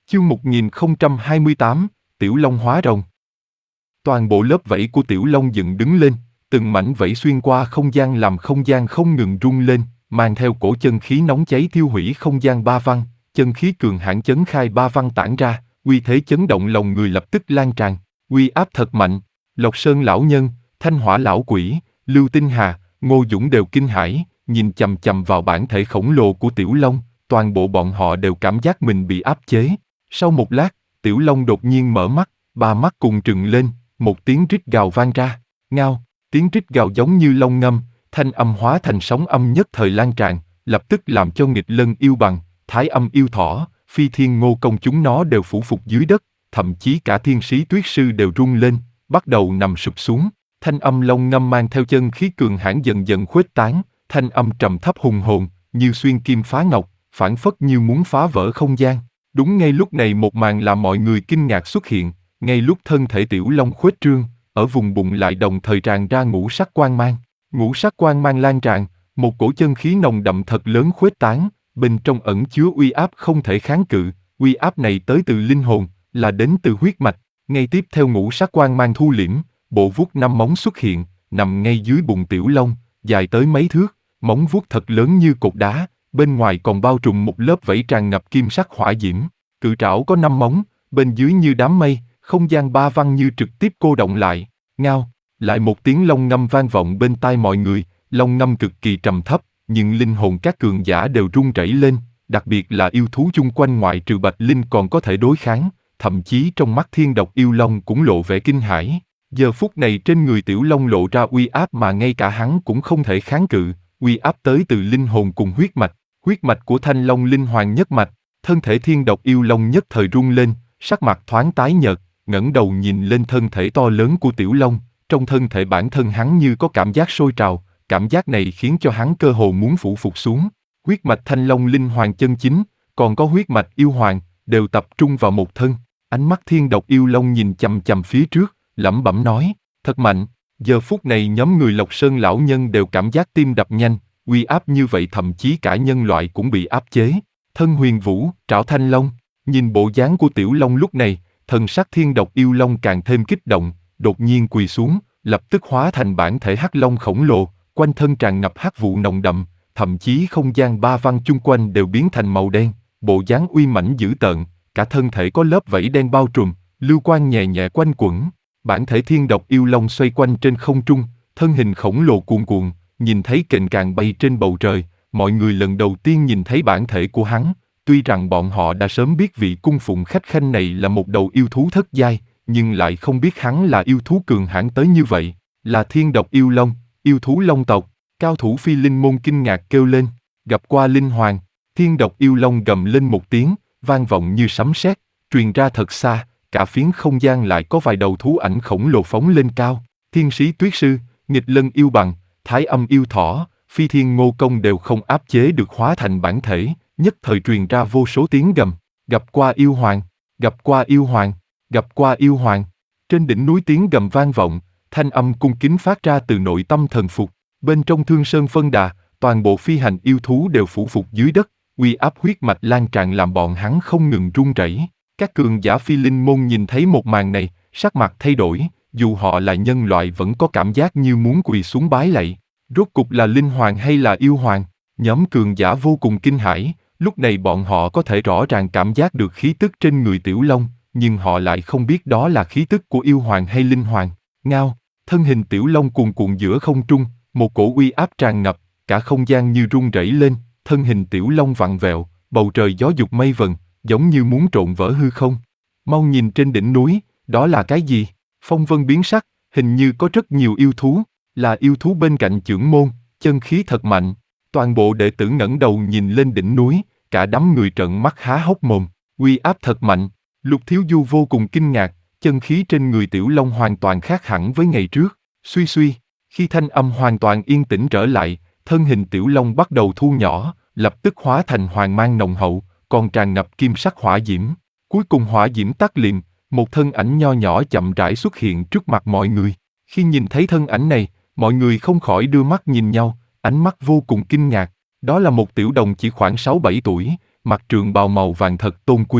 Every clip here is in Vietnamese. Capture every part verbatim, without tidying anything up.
Chương một nghìn không trăm hai mươi tám, Tiểu Long hóa rồng. Toàn bộ lớp vảy của Tiểu Long dựng đứng lên, từng mảnh vảy xuyên qua không gian làm không gian không ngừng rung lên, mang theo cổ chân khí nóng cháy thiêu hủy không gian ba văn, chân khí cường hãn chấn khai ba văn tản ra, uy thế chấn động lòng người lập tức lan tràn, uy áp thật mạnh. Lộc Sơn lão nhân, Thanh Hỏa lão quỷ, Lưu Tinh Hà, Ngô Dũng đều kinh hãi, nhìn chằm chằm vào bản thể khổng lồ của Tiểu Long, toàn bộ bọn họ đều cảm giác mình bị áp chế. Sau một lát, Tiểu Long đột nhiên mở mắt, ba mắt cùng trừng lên, một tiếng rít gào vang ra. Ngao, tiếng rít gào giống như long ngâm, thanh âm hóa thành sóng âm nhất thời lan tràn, lập tức làm cho nghịch lân yêu bằng, thái âm yêu thỏ, phi thiên ngô công chúng nó đều phủ phục dưới đất, thậm chí cả thiên sĩ tuyết sư đều rung lên, bắt đầu nằm sụp xuống. Thanh âm long ngâm mang theo chân khí cường hãn dần dần khuếch tán, thanh âm trầm thấp hùng hồn, như xuyên kim phá ngọc, phảng phất như muốn phá vỡ không gian. Đúng ngay lúc này một màn làm mọi người kinh ngạc xuất hiện, ngay lúc thân thể Tiểu Long khuếch trương, ở vùng bụng lại đồng thời tràn ra ngũ sắc quang mang. Ngũ sắc quang mang lan tràn, một cổ chân khí nồng đậm thật lớn khuếch tán, bên trong ẩn chứa uy áp không thể kháng cự, uy áp này tới từ linh hồn, là đến từ huyết mạch. Ngay tiếp theo ngũ sắc quang mang thu liễm, bộ vuốt năm móng xuất hiện, nằm ngay dưới bụng Tiểu Long, dài tới mấy thước, móng vuốt thật lớn như cột đá, bên ngoài còn bao trùm một lớp vảy tràn ngập kim sắc hỏa diễm. Cự trảo có năm móng, bên dưới như đám mây, không gian ba văn như trực tiếp cô động lại. Ngao, lại một tiếng long ngâm vang vọng bên tai mọi người, long ngâm cực kỳ trầm thấp, nhưng linh hồn các cường giả đều run rẩy lên, đặc biệt là yêu thú chung quanh ngoại trừ Bạch Linh còn có thể đối kháng, thậm chí trong mắt Thiên Độc Yêu Long cũng lộ vẻ kinh hãi. Giờ phút này trên người Tiểu Long lộ ra uy áp mà ngay cả hắn cũng không thể kháng cự, uy áp tới từ linh hồn cùng huyết mạch, huyết mạch của Thanh Long linh hoàng nhất mạch. Thân thể Thiên Độc Yêu Long nhất thời rung lên, sắc mặt thoáng tái nhợt, ngẩng đầu nhìn lên thân thể to lớn của Tiểu Long, trong thân thể bản thân hắn như có cảm giác sôi trào, cảm giác này khiến cho hắn cơ hồ muốn phủ phục xuống. Huyết mạch Thanh Long linh hoàng chân chính, còn có huyết mạch yêu hoàng, đều tập trung vào một thân. Ánh mắt Thiên Độc Yêu Long nhìn chằm chằm phía trước, lẩm bẩm nói, thật mạnh. Giờ phút này nhóm người Lộc Sơn lão nhân đều cảm giác tim đập nhanh, uy áp như vậy thậm chí cả nhân loại cũng bị áp chế. Thân Huyền Vũ, trảo Thanh Long, nhìn bộ dáng của Tiểu Long lúc này, thần sắc Thiên Độc Yêu Long càng thêm kích động, đột nhiên quỳ xuống, lập tức hóa thành bản thể hắc long khổng lồ, quanh thân tràn ngập hắc vụ nồng đậm, thậm chí không gian ba văn chung quanh đều biến thành màu đen, bộ dáng uy mãnh dữ tợn, cả thân thể có lớp vảy đen bao trùm, lưu quang nhẹ nhẹ quanh quẩn. Bản thể Thiên Độc Yêu Long xoay quanh trên không trung, thân hình khổng lồ cuồn cuộn, nhìn thấy kình càng bay trên bầu trời. Mọi người lần đầu tiên nhìn thấy bản thể của hắn, tuy rằng bọn họ đã sớm biết vị cung phụng khách khanh này là một đầu yêu thú thất giai, nhưng lại không biết hắn là yêu thú cường hãn tới như vậy, là Thiên Độc Yêu Long, yêu thú long tộc. Cao thủ Phi Linh môn kinh ngạc kêu lên, gặp qua linh hoàng. Thiên Độc Yêu Long gầm lên một tiếng, vang vọng như sấm sét, truyền ra thật xa, cả phiến không gian lại có vài đầu thú ảnh khổng lồ phóng lên cao. Thiên sĩ tuyết sư, nghịch lân yêu bằng, thái âm yêu thỏ, phi thiên ngô công đều không áp chế được hóa thành bản thể, nhất thời truyền ra vô số tiếng gầm, gặp qua yêu hoàng, gặp qua yêu hoàng, gặp qua yêu hoàng. Trên đỉnh núi tiếng gầm vang vọng, thanh âm cung kính phát ra từ nội tâm thần phục, bên trong Thương Sơn phân đà, toàn bộ phi hành yêu thú đều phủ phục dưới đất, uy áp huyết mạch lan tràn làm bọn hắn không ngừng run rẩy. Các cường giả Phi Linh môn nhìn thấy một màn này, sắc mặt thay đổi, dù họ là nhân loại vẫn có cảm giác như muốn quỳ xuống bái lạy. Rốt cục là linh hoàng hay là yêu hoàng? Nhóm cường giả vô cùng kinh hãi, lúc này bọn họ có thể rõ ràng cảm giác được khí tức trên người Tiểu Long, nhưng họ lại không biết đó là khí tức của yêu hoàng hay linh hoàng. Ngao, thân hình Tiểu Long cuồn cuộn giữa không trung, một cổ uy áp tràn ngập, cả không gian như rung rẩy lên, thân hình Tiểu Long vặn vẹo, bầu trời gió dục mây vần, giống như muốn trộn vỡ hư không. Mau nhìn trên đỉnh núi, đó là cái gì? Phong vân biến sắc, hình như có rất nhiều yêu thú. Là yêu thú bên cạnh chưởng môn, chân khí thật mạnh. Toàn bộ đệ tử ngẩng đầu nhìn lên đỉnh núi, cả đám người trợn mắt há hốc mồm, uy áp thật mạnh. Lục Thiếu Du vô cùng kinh ngạc, chân khí trên người Tiểu Long hoàn toàn khác hẳn với ngày trước. Suy suy, khi thanh âm hoàn toàn yên tĩnh trở lại, thân hình Tiểu Long bắt đầu thu nhỏ, lập tức hóa thành hoàng mang nồng hậu, còn tràn ngập kim sắc hỏa diễm. Cuối cùng hỏa diễm tắt liệm, một thân ảnh nho nhỏ chậm rãi xuất hiện trước mặt mọi người. Khi nhìn thấy thân ảnh này, mọi người không khỏi đưa mắt nhìn nhau, ánh mắt vô cùng kinh ngạc. Đó là một tiểu đồng chỉ khoảng sáu bảy tuổi, mặc trường bào màu vàng thật tôn quý,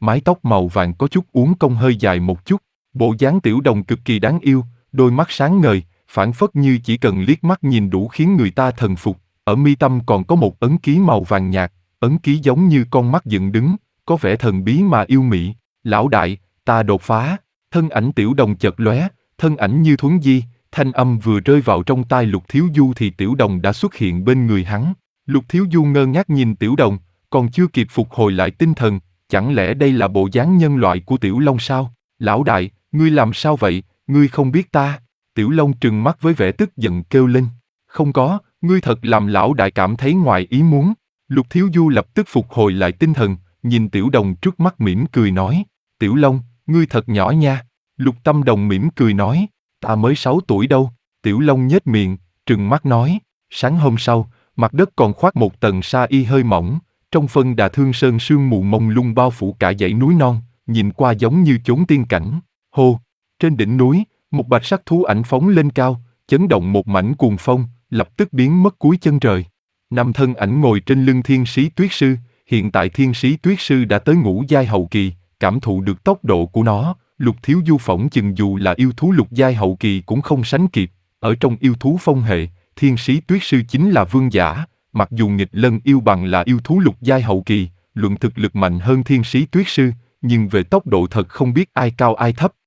mái tóc màu vàng có chút uốn cong hơi dài một chút. Bộ dáng Tiểu Đồng cực kỳ đáng yêu, đôi mắt sáng ngời, phảng phất như chỉ cần liếc mắt nhìn đủ khiến người ta thần phục. Ở mi tâm còn có một ấn ký màu vàng nhạt, ấn ký giống như con mắt dựng đứng, có vẻ thần bí mà yêu mị. Lão đại, ta đột phá. Thân ảnh Tiểu Đồng chợt lóe, thân ảnh như thuấn di, thanh âm vừa rơi vào trong tai Lục Thiếu Du thì Tiểu Đồng đã xuất hiện bên người hắn. Lục Thiếu Du ngơ ngác nhìn Tiểu Đồng, còn chưa kịp phục hồi lại tinh thần, chẳng lẽ đây là bộ dáng nhân loại của Tiểu Long sao? Lão đại, ngươi làm sao vậy, ngươi không biết ta? Tiểu Long trừng mắt với vẻ tức giận kêu lên. Không có, ngươi thật làm lão đại cảm thấy ngoài ý muốn. Lục Thiếu Du lập tức phục hồi lại tinh thần, nhìn Tiểu Đồng trước mắt mỉm cười nói. Tiểu Long, ngươi thật nhỏ nha. Lục Tâm Đồng mỉm cười nói. Ta mới sáu tuổi đâu. Tiểu Long nhếch miệng, trừng mắt nói. Sáng hôm sau, mặt đất còn khoác một tầng sa y hơi mỏng, trong phân đà Thương Sơn sương mù mông lung bao phủ cả dãy núi non, nhìn qua giống như chốn tiên cảnh. Hô! Trên đỉnh núi, một bạch sắc thú ảnh phóng lên cao, chấn động một mảnh cuồng phong, lập tức biến mất cuối chân trời. Năm thân ảnh ngồi trên lưng Thiên Sĩ Tuyết Sư, hiện tại Thiên Sĩ Tuyết Sư đã tới ngũ giai hậu kỳ, cảm thụ được tốc độ của nó, Lục Thiếu Du phỏng chừng dù là yêu thú lục giai hậu kỳ cũng không sánh kịp. Ở trong yêu thú phong hệ, Thiên Sĩ Tuyết Sư chính là vương giả, mặc dù nghịch lân yêu bằng là yêu thú lục giai hậu kỳ, luận thực lực mạnh hơn Thiên Sĩ Tuyết Sư, nhưng về tốc độ thật không biết ai cao ai thấp.